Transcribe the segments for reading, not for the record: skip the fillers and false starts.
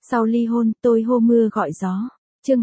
Sau ly hôn, tôi hô mưa gọi gió. Chương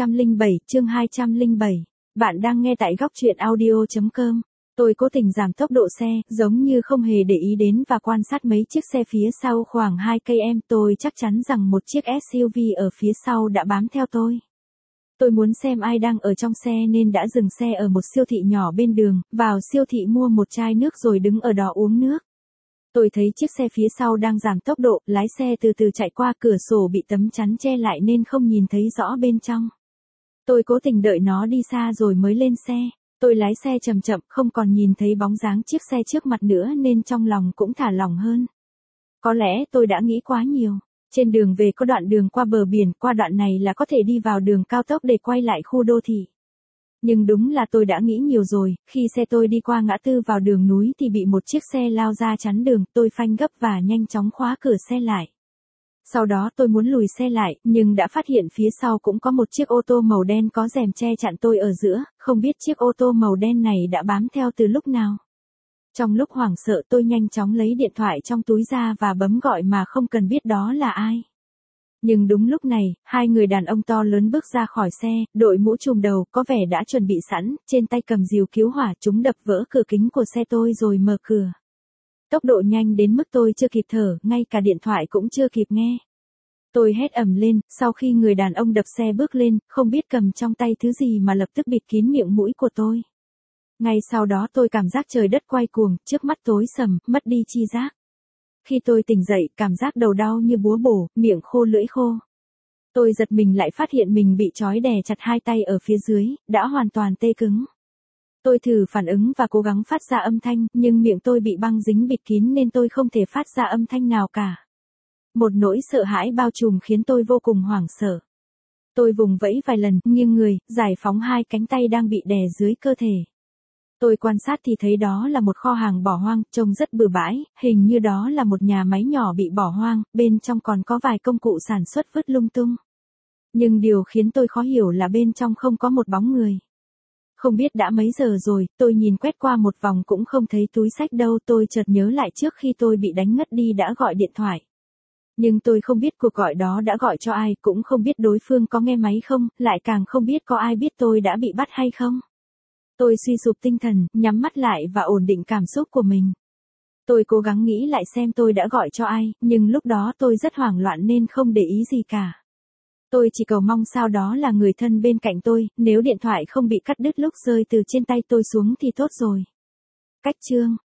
207. Bạn đang nghe tại góc truyện audio.com. Tôi cố tình giảm tốc độ xe, giống như không hề để ý đến và quan sát mấy chiếc xe phía sau khoảng 2 cây em. Tôi chắc chắn rằng một chiếc SUV ở phía sau đã bám theo tôi. Tôi muốn xem ai đang ở trong xe nên đã dừng xe ở một siêu thị nhỏ bên đường, vào siêu thị mua một chai nước rồi đứng ở đó uống nước. Tôi thấy chiếc xe phía sau đang giảm tốc độ, lái xe từ từ chạy qua, cửa sổ bị tấm chắn che lại nên không nhìn thấy rõ bên trong. Tôi cố tình đợi nó đi xa rồi mới lên xe. Tôi lái xe chậm chậm, không còn nhìn thấy bóng dáng chiếc xe trước mặt nữa nên trong lòng cũng thả lỏng hơn. Có lẽ tôi đã nghĩ quá nhiều. Trên đường về có đoạn đường qua bờ biển, qua đoạn này là có thể đi vào đường cao tốc để quay lại khu đô thị. Nhưng đúng là tôi đã nghĩ nhiều rồi, khi xe tôi đi qua ngã tư vào đường núi thì bị một chiếc xe lao ra chắn đường, tôi phanh gấp và nhanh chóng khóa cửa xe lại. Sau đó tôi muốn lùi xe lại, nhưng đã phát hiện phía sau cũng có một chiếc ô tô màu đen có rèm che chặn tôi ở giữa, không biết chiếc ô tô màu đen này đã bám theo từ lúc nào. Trong lúc hoảng sợ tôi nhanh chóng lấy điện thoại trong túi ra và bấm gọi mà không cần biết đó là ai. Nhưng đúng lúc này, hai người đàn ông to lớn bước ra khỏi xe, đội mũ trùm đầu, có vẻ đã chuẩn bị sẵn, trên tay cầm rìu cứu hỏa, chúng đập vỡ cửa kính của xe tôi rồi mở cửa. Tốc độ nhanh đến mức tôi chưa kịp thở, ngay cả điện thoại cũng chưa kịp nghe. Tôi hét ầm lên, sau khi người đàn ông đập xe bước lên, không biết cầm trong tay thứ gì mà lập tức bịt kín miệng mũi của tôi. Ngay sau đó tôi cảm giác trời đất quay cuồng, trước mắt tối sầm, mất đi tri giác. Khi tôi tỉnh dậy, cảm giác đầu đau như búa bổ, miệng khô lưỡi khô. Tôi giật mình lại phát hiện mình bị trói đè chặt hai tay ở phía dưới, đã hoàn toàn tê cứng. Tôi thử phản ứng và cố gắng phát ra âm thanh, nhưng miệng tôi bị băng dính bịt kín nên tôi không thể phát ra âm thanh nào cả. Một nỗi sợ hãi bao trùm khiến tôi vô cùng hoảng sợ. Tôi vùng vẫy vài lần, nghiêng người, giải phóng hai cánh tay đang bị đè dưới cơ thể. Tôi quan sát thì thấy đó là một kho hàng bỏ hoang, trông rất bừa bãi, hình như đó là một nhà máy nhỏ bị bỏ hoang, bên trong còn có vài công cụ sản xuất vứt lung tung. Nhưng điều khiến tôi khó hiểu là bên trong không có một bóng người. Không biết đã mấy giờ rồi, tôi nhìn quét qua một vòng cũng không thấy túi xách đâu, tôi chợt nhớ lại trước khi tôi bị đánh ngất đi đã gọi điện thoại. Nhưng tôi không biết cuộc gọi đó đã gọi cho ai, cũng không biết đối phương có nghe máy không, lại càng không biết có ai biết tôi đã bị bắt hay không. Tôi suy sụp tinh thần, nhắm mắt lại và ổn định cảm xúc của mình. Tôi cố gắng nghĩ lại xem tôi đã gọi cho ai, nhưng lúc đó tôi rất hoảng loạn nên không để ý gì cả. Tôi chỉ cầu mong sao đó là người thân bên cạnh tôi, nếu điện thoại không bị cắt đứt lúc rơi từ trên tay tôi xuống thì tốt rồi. Cách chương